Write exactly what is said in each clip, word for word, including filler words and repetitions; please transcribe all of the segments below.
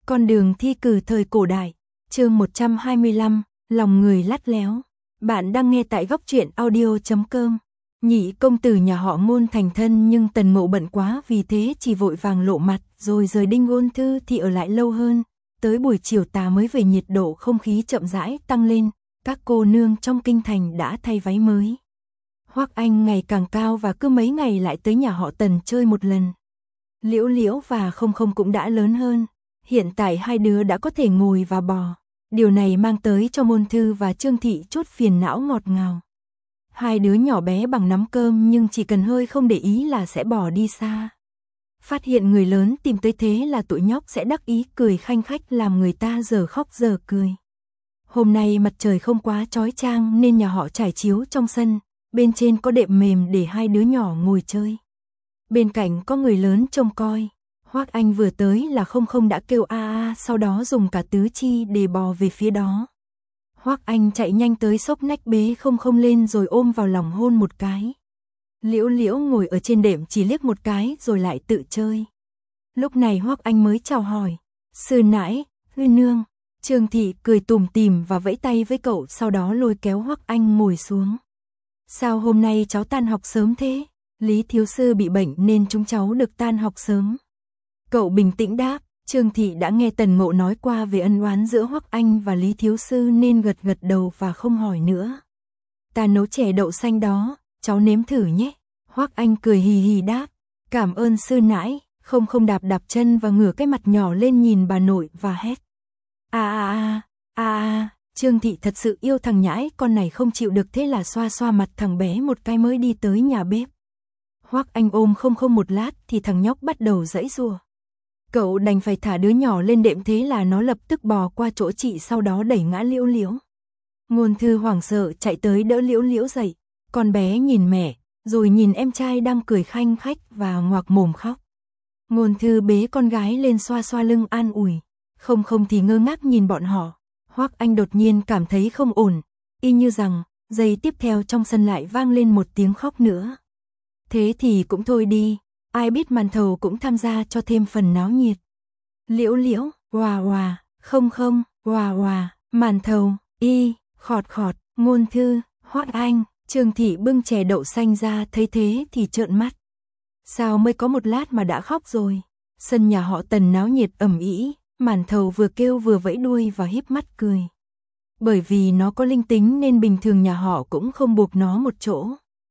Con đường thi cử thời cổ đại, chương một trăm hai mươi lăm, lòng người lắt léo. Bạn đang nghe tại góc truyện audio chấm com. Nhị công tử nhà họ Ngôn thành thân nhưng Tần Mộ bận quá vì thế chỉ vội vàng lộ mặt rồi rời Đinh Ôn Thư thì ở lại lâu hơn. Tới buổi chiều tà mới về, nhiệt độ không khí chậm rãi tăng lên, các cô nương trong kinh thành đã thay váy mới. Hoắc Anh ngày càng cao và cứ mấy ngày lại tới nhà họ Tần chơi một lần. Liễu Liễu và Không Không cũng đã lớn hơn. Hiện tại hai đứa đã có thể ngồi và bò. Điều này mang tới cho Ngôn Thư và Trương Thị chút phiền não ngọt ngào. Hai đứa nhỏ bé bằng nắm cơm nhưng chỉ cần hơi không để ý là sẽ bỏ đi xa. Phát hiện người lớn tìm tới thế là tụi nhóc sẽ đắc ý cười khanh khách làm người ta giờ khóc giờ cười. Hôm nay mặt trời không quá chói chang nên nhà họ trải chiếu trong sân, bên trên có đệm mềm để hai đứa nhỏ ngồi chơi. Bên cạnh có người lớn trông coi. Hoắc Anh vừa tới là Không Không đã kêu a a, sau đó dùng cả tứ chi để bò về phía đó. Hoắc Anh chạy nhanh tới xốc nách bế Không Không lên rồi ôm vào lòng hôn một cái. Liễu Liễu ngồi ở trên đệm chỉ liếc một cái rồi lại tự chơi. Lúc này Hoắc Anh mới chào hỏi, sư nãi, hư nương. Trương Thị cười tủm tỉm và vẫy tay với cậu, sau đó lôi kéo Hoắc Anh ngồi xuống. Sao hôm nay cháu tan học sớm thế? Lý thiếu sư bị bệnh nên chúng cháu được tan học sớm. Cậu bình tĩnh đáp. Trương Thị đã nghe Tần Ngộ nói qua về ân oán giữa Hoắc Anh và Lý thiếu sư nên gật gật đầu và không hỏi nữa. Ta nấu chè đậu xanh đó, cháu nếm thử nhé. Hoắc Anh cười hì hì đáp. Cảm ơn sư nãi. Không Không đạp đạp chân và ngửa cái mặt nhỏ lên nhìn bà nội và hét. A a a, a a. Trương Thị thật sự yêu thằng nhãi con này không chịu được, thế là xoa xoa mặt thằng bé một cái mới đi tới nhà bếp. Hoắc Anh ôm Không Không một lát thì thằng nhóc bắt đầu giãy giụa. Cậu đành phải thả đứa nhỏ lên đệm, thế là nó lập tức bò qua chỗ chị, sau đó đẩy ngã Liễu Liễu. Ngôn Thư hoảng sợ chạy tới đỡ Liễu Liễu dậy. Con bé nhìn mẹ, rồi nhìn em trai đang cười khanh khách và ngoạc mồm khóc. Ngôn Thư bế con gái lên xoa xoa lưng an ủi. Không Không thì ngơ ngác nhìn bọn họ. Hoắc Anh đột nhiên cảm thấy không ổn, y như rằng giây tiếp theo trong sân lại vang lên một tiếng khóc nữa. Thế thì cũng thôi đi, ai biết màn thầu cũng tham gia cho thêm phần náo nhiệt. Liễu Liễu, hòa hòa, Không Không, hòa hòa, màn thầu, y, khọt khọt, Ngôn Thư, Hoắc Anh. Trương Thị bưng chè đậu xanh ra, thấy thế thì trợn mắt. Sao mới có một lát mà đã khóc rồi? Sân nhà họ Tần náo nhiệt ầm ĩ, màn thầu vừa kêu vừa vẫy đuôi và híp mắt cười. Bởi vì nó có linh tính nên bình thường nhà họ cũng không buộc nó một chỗ.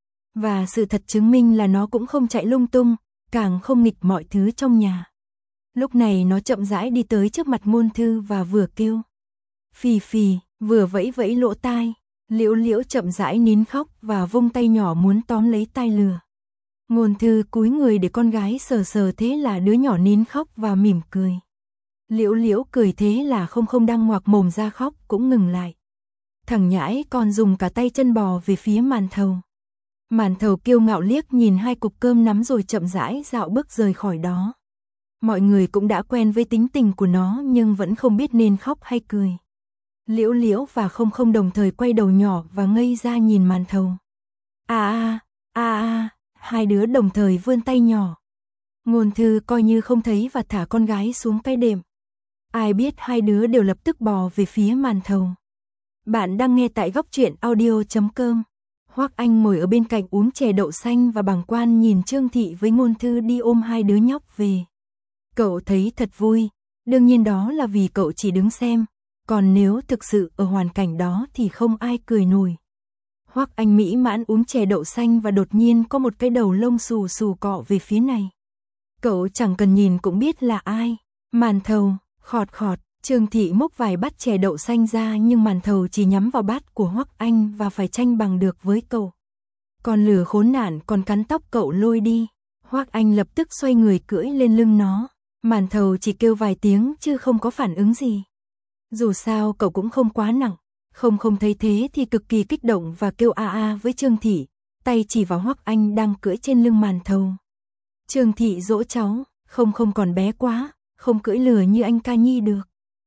Và sự thật chứng minh là nó cũng không chạy lung tung, càng không nghịch mọi thứ trong nhà. Lúc này nó chậm rãi đi tới trước mặt Ngôn Thư và vừa kêu phì phì, vừa vẫy vẫy lỗ tai. Liễu Liễu chậm rãi nín khóc và vung tay nhỏ muốn tóm lấy tai lừa. Ngôn Thư cúi người để con gái sờ sờ, thế là đứa nhỏ nín khóc và mỉm cười. Liễu Liễu cười thế là Không Không đang ngoạc mồm ra khóc cũng ngừng lại. Thằng nhãi còn dùng cả tay chân bò về phía màn thầu. Màn thầu kiêu ngạo liếc nhìn hai cục cơm nắm rồi chậm rãi dạo bước rời khỏi đó. Mọi người cũng đã quen với tính tình của nó nhưng vẫn không biết nên khóc hay cười. Liễu Liễu và Không Không đồng thời quay đầu nhỏ và ngây ra nhìn màn thầu. A a, a a, hai đứa đồng thời vươn tay nhỏ. Ngôn Thư coi như không thấy và thả con gái xuống cái đệm. Ai biết hai đứa đều lập tức bò về phía màn thầu. Bạn đang nghe tại góc truyện audio chấm com. Hoắc Anh ngồi ở bên cạnh uống chè đậu xanh và bàng quan nhìn Trương Thị với Ngôn Thư đi ôm hai đứa nhóc về. Cậu thấy thật vui, đương nhiên đó là vì cậu chỉ đứng xem, còn nếu thực sự ở hoàn cảnh đó thì không ai cười nổi. Hoắc Anh mỹ mãn uống chè đậu xanh và đột nhiên có một cái đầu lông xù xù cọ về phía này. Cậu chẳng cần nhìn cũng biết là ai. Màn thầu, khọt khọt. Trương Thị múc vài bát chè đậu xanh ra nhưng màn thầu chỉ nhắm vào bát của Hoắc Anh và phải tranh bằng được với cậu. Con lừa khốn nạn còn cắn tóc cậu lôi đi. Hoắc Anh lập tức xoay người cưỡi lên lưng nó. Màn thầu chỉ kêu vài tiếng chứ không có phản ứng gì. Dù sao cậu cũng không quá nặng. Không Không thấy thế thì cực kỳ kích động và kêu a a với Trương Thị, tay chỉ vào Hoắc Anh đang cưỡi trên lưng màn thầu. Trương Thị dỗ cháu, Không Không còn bé quá, không cưỡi lừa như anh ca nhi được.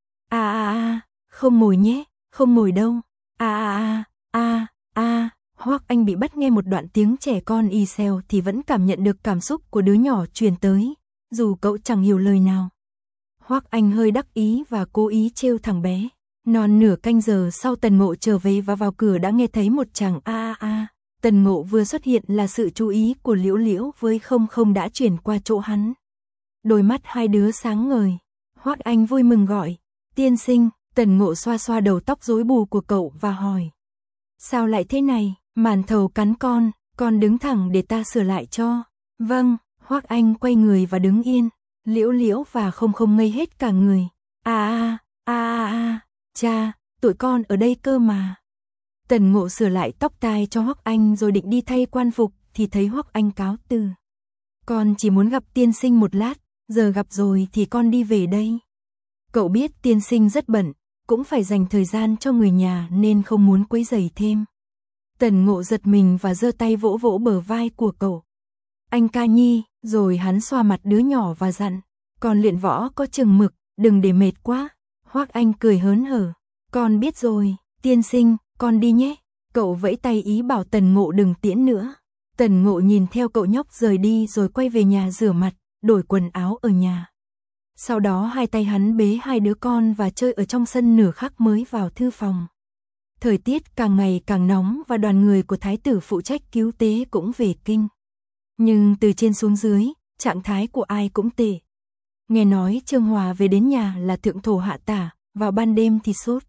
A a a, không ngồi nhé, không ngồi đâu. A a a, a a, Hoắc Anh bị bắt nghe một đoạn tiếng trẻ con y xèo thì vẫn cảm nhận được cảm xúc của đứa nhỏ truyền tới, dù cậu chẳng hiểu lời nào. Hoắc Anh hơi đắc ý và cố ý trêu thằng bé. Non nửa canh giờ sau Tần Ngộ trở về và vào cửa đã nghe thấy một chàng a a a. Tần Ngộ vừa xuất hiện là sự chú ý của Liễu Liễu với Không Không đã chuyển qua chỗ hắn. Đôi mắt hai đứa sáng ngời. Hoắc Anh vui mừng gọi, tiên sinh. Tần Ngộ xoa xoa đầu tóc rối bù của cậu và hỏi. Sao lại thế này? Màn thầu cắn con, con đứng thẳng để ta sửa lại cho. Vâng. Hoắc Anh quay người và đứng yên. Liễu Liễu và Không Không ngây hết cả người. A a a a, cha, tụi con ở đây cơ mà. Tần Ngộ sửa lại tóc tai cho Hoắc Anh rồi định đi thay quan phục thì thấy Hoắc Anh cáo từ. Con chỉ muốn gặp tiên sinh một lát, giờ gặp rồi thì con đi về đây. Cậu biết tiên sinh rất bận, cũng phải dành thời gian cho người nhà nên không muốn quấy rầy thêm. Tần Ngộ giật mình và giơ tay vỗ vỗ bờ vai của cậu. Anh ca nhi, rồi hắn xoa mặt đứa nhỏ và dặn, con luyện võ có chừng mực, đừng để mệt quá. Hoắc Anh cười hớn hở, con biết rồi, tiên sinh, con đi nhé. Cậu vẫy tay ý bảo Tần Ngộ đừng tiễn nữa. Tần Ngộ nhìn theo cậu nhóc rời đi rồi quay về nhà rửa mặt, đổi quần áo ở nhà. Sau đó hai tay hắn bế hai đứa con và chơi ở trong sân nửa khắc mới vào thư phòng. Thời tiết càng ngày càng nóng và đoàn người của thái tử phụ trách cứu tế cũng về kinh. Nhưng từ trên xuống dưới, trạng thái của ai cũng tệ. Nghe nói Trương Hòa về đến nhà là thượng thổ hạ tả, vào ban đêm thì sốt.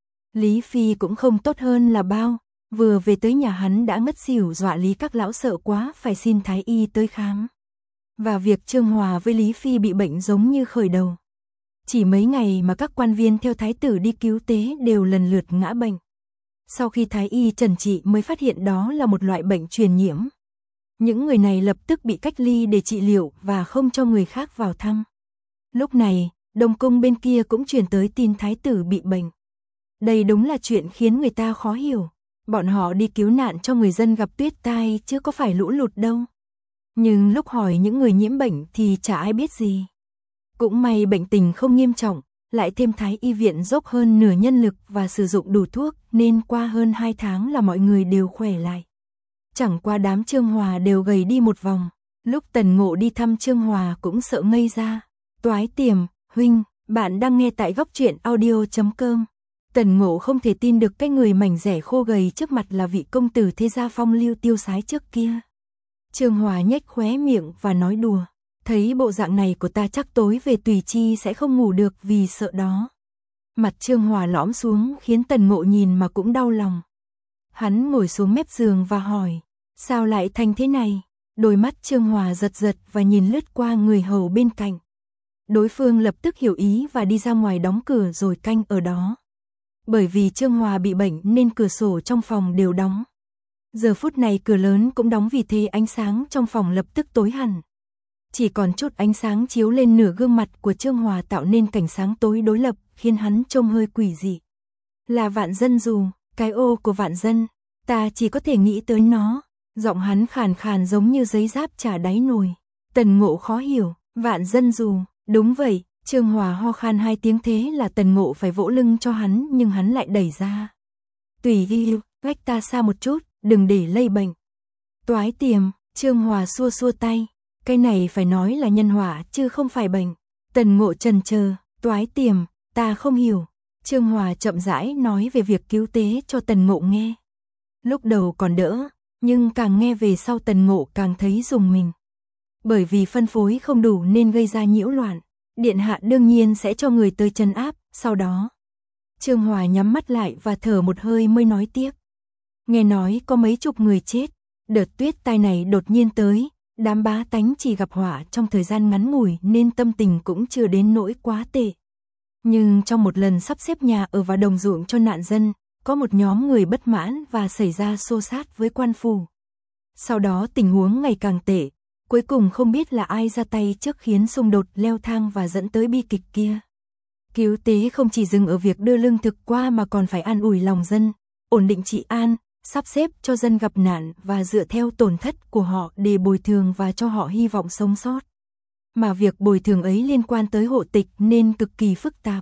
Lý Phi cũng không tốt hơn là bao, vừa về tới nhà hắn đã ngất xỉu dọa Lý các lão sợ quá phải xin thái y tới khám. Và việc Trương Hòa với Lý Phi bị bệnh giống như khởi đầu. Chỉ mấy ngày mà các quan viên theo thái tử đi cứu tế đều lần lượt ngã bệnh. Sau khi thái y trần trị mới phát hiện đó là một loại bệnh truyền nhiễm. Những người này lập tức bị cách ly để trị liệu và không cho người khác vào thăm. Lúc này, Đông Cung bên kia cũng truyền tới tin thái tử bị bệnh. Đây đúng là chuyện khiến người ta khó hiểu. Bọn họ đi cứu nạn cho người dân gặp tuyết tai chứ có phải lũ lụt đâu. Nhưng lúc hỏi những người nhiễm bệnh thì chả ai biết gì. Cũng may bệnh tình không nghiêm trọng, lại thêm thái y viện dốc hơn nửa nhân lực và sử dụng đủ thuốc nên qua hơn hai tháng là mọi người đều khỏe lại. Chẳng qua đám Trương Hòa đều gầy đi một vòng. Lúc Tần Ngộ đi thăm Trương Hòa cũng sợ ngây ra. Toái Tiềm, huynh, bạn đang nghe tại góc truyện audio chấm com. Tần Ngộ không thể tin được cái người mảnh rẻ khô gầy trước mặt là vị công tử thế gia phong lưu tiêu sái trước kia. Trương Hòa nhếch khóe miệng và nói đùa. Thấy bộ dạng này của ta chắc tối về Tùy Chi sẽ không ngủ được vì sợ đó. Mặt Trương Hòa lõm xuống khiến Tần Ngộ nhìn mà cũng đau lòng. Hắn ngồi xuống mép giường và hỏi, sao lại thành thế này? Đôi mắt Trương Hòa giật giật và nhìn lướt qua người hầu bên cạnh. Đối phương lập tức hiểu ý và đi ra ngoài đóng cửa rồi canh ở đó. Bởi vì Trương Hòa bị bệnh nên cửa sổ trong phòng đều đóng. Giờ phút này cửa lớn cũng đóng vì thế ánh sáng trong phòng lập tức tối hẳn. Chỉ còn chút ánh sáng chiếu lên nửa gương mặt của Trương Hòa tạo nên cảnh sáng tối đối lập khiến hắn trông hơi quỷ dị. Là Vạn Dân dù, cái ô của Vạn Dân, ta chỉ có thể nghĩ tới nó. Giọng hắn khàn khàn giống như giấy giáp chả đáy nồi. Tần Ngộ khó hiểu, Vạn Dân dù, đúng vậy. Trương Hòa ho khan hai tiếng thế là Tần Ngộ phải vỗ lưng cho hắn nhưng hắn lại đẩy ra. Tùy đi, cách ta xa một chút, đừng để lây bệnh. Toái Tiềm, Trương Hòa xua xua tay. Cái này phải nói là nhân họa chứ không phải bệnh. Tần Ngộ chần chờ, Toái Tiềm, ta không hiểu. Trương Hòa chậm rãi nói về việc cứu tế cho Tần Ngộ nghe. Lúc đầu còn đỡ, nhưng càng nghe về sau Tần Ngộ càng thấy rùng mình. Bởi vì phân phối không đủ nên gây ra nhiễu loạn. Điện hạ đương nhiên sẽ cho người tới trấn áp, sau đó. Trương Hòa nhắm mắt lại và thở một hơi mới nói tiếp. Nghe nói có mấy chục người chết, đợt tuyết tai này đột nhiên tới, đám bá tánh chỉ gặp họa trong thời gian ngắn ngủi nên tâm tình cũng chưa đến nỗi quá tệ. Nhưng trong một lần sắp xếp nhà ở và đồng ruộng cho nạn dân, có một nhóm người bất mãn và xảy ra xô xát với quan phủ. Sau đó tình huống ngày càng tệ. Cuối cùng không biết là ai ra tay trước khiến xung đột leo thang và dẫn tới bi kịch kia. Cứu tế không chỉ dừng ở việc đưa lương thực qua mà còn phải an ủi lòng dân, ổn định trị an, sắp xếp cho dân gặp nạn và dựa theo tổn thất của họ để bồi thường và cho họ hy vọng sống sót. Mà việc bồi thường ấy liên quan tới hộ tịch nên cực kỳ phức tạp.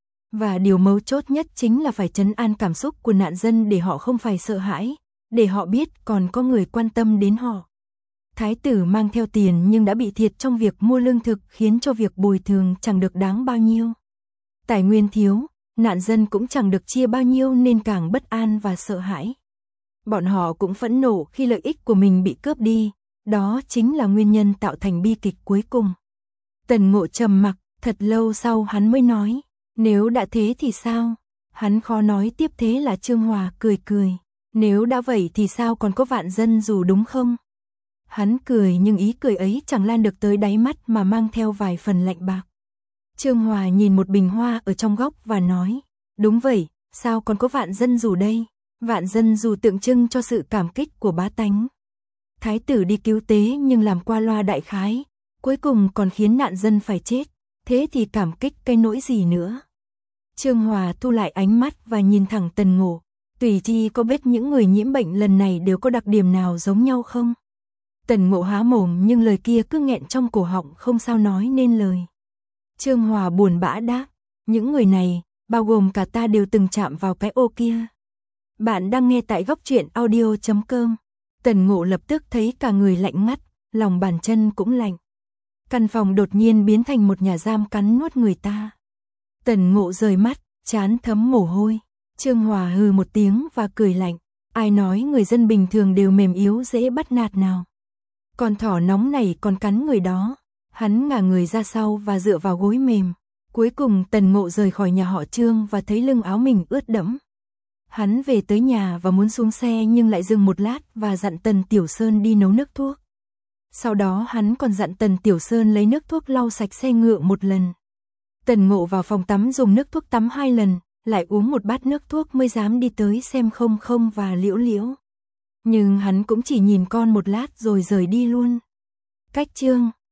Và điều mấu chốt nhất chính là phải trấn an cảm xúc của nạn dân để họ không phải sợ hãi, để họ biết còn có người quan tâm đến họ. Thái tử mang theo tiền nhưng đã bị thiệt trong việc mua lương thực khiến cho việc bồi thường chẳng được đáng bao nhiêu. Tài nguyên thiếu, nạn dân cũng chẳng được chia bao nhiêu nên càng bất an và sợ hãi. Bọn họ cũng phẫn nộ khi lợi ích của mình bị cướp đi, đó chính là nguyên nhân tạo thành bi kịch cuối cùng. Tần Ngộ trầm mặc, thật lâu sau hắn mới nói, nếu đã thế thì sao? Hắn khó nói tiếp. Thế là Trương Hòa cười cười, nếu đã vậy thì sao còn có vạn dân dù đúng không? Hắn cười nhưng ý cười ấy chẳng lan được tới đáy mắt mà mang theo vài phần lạnh bạc. Trương Hòa nhìn một bình hoa ở trong góc và nói, đúng vậy, sao còn có vạn dân dù đây? Vạn dân dù tượng trưng cho sự cảm kích của bá tánh. Thái tử đi cứu tế nhưng làm qua loa đại khái, cuối cùng còn khiến nạn dân phải chết, thế thì cảm kích cái nỗi gì nữa? Trương Hòa thu lại ánh mắt và nhìn thẳng Tần Ngộ, tùy chi có biết những người nhiễm bệnh lần này đều có đặc điểm nào giống nhau không? Tần Ngộ há mồm nhưng lời kia cứ nghẹn trong cổ họng không sao nói nên lời. Trương Hòa buồn bã đáp, những người này, bao gồm cả ta đều từng chạm vào cái ô kia. Bạn đang nghe tại góc truyện audio chấm com. Tần Ngộ lập tức thấy cả người lạnh ngắt, lòng bàn chân cũng lạnh. Căn phòng đột nhiên biến thành một nhà giam cắn nuốt người ta. Tần Ngộ rời mắt, trán thấm mồ hôi. Trương Hòa hừ một tiếng và cười lạnh. Ai nói người dân bình thường đều mềm yếu dễ bắt nạt nào? Con thỏ nóng này còn cắn người đó. Hắn ngả người ra sau và dựa vào gối mềm. Cuối cùng Tần Ngộ rời khỏi nhà họ Trương và thấy lưng áo mình ướt đẫm. Hắn về tới nhà và muốn xuống xe nhưng lại dừng một lát và dặn Tần Tiểu Sơn đi nấu nước thuốc. Sau đó hắn còn dặn Tần Tiểu Sơn lấy nước thuốc lau sạch xe ngựa một lần. Tần Ngộ vào phòng tắm dùng nước thuốc tắm hai lần, lại uống một bát nước thuốc mới dám đi tới xem Không Không và Liễu Liễu. Nhưng hắn cũng chỉ nhìn con một lát rồi rời đi luôn. Cách chương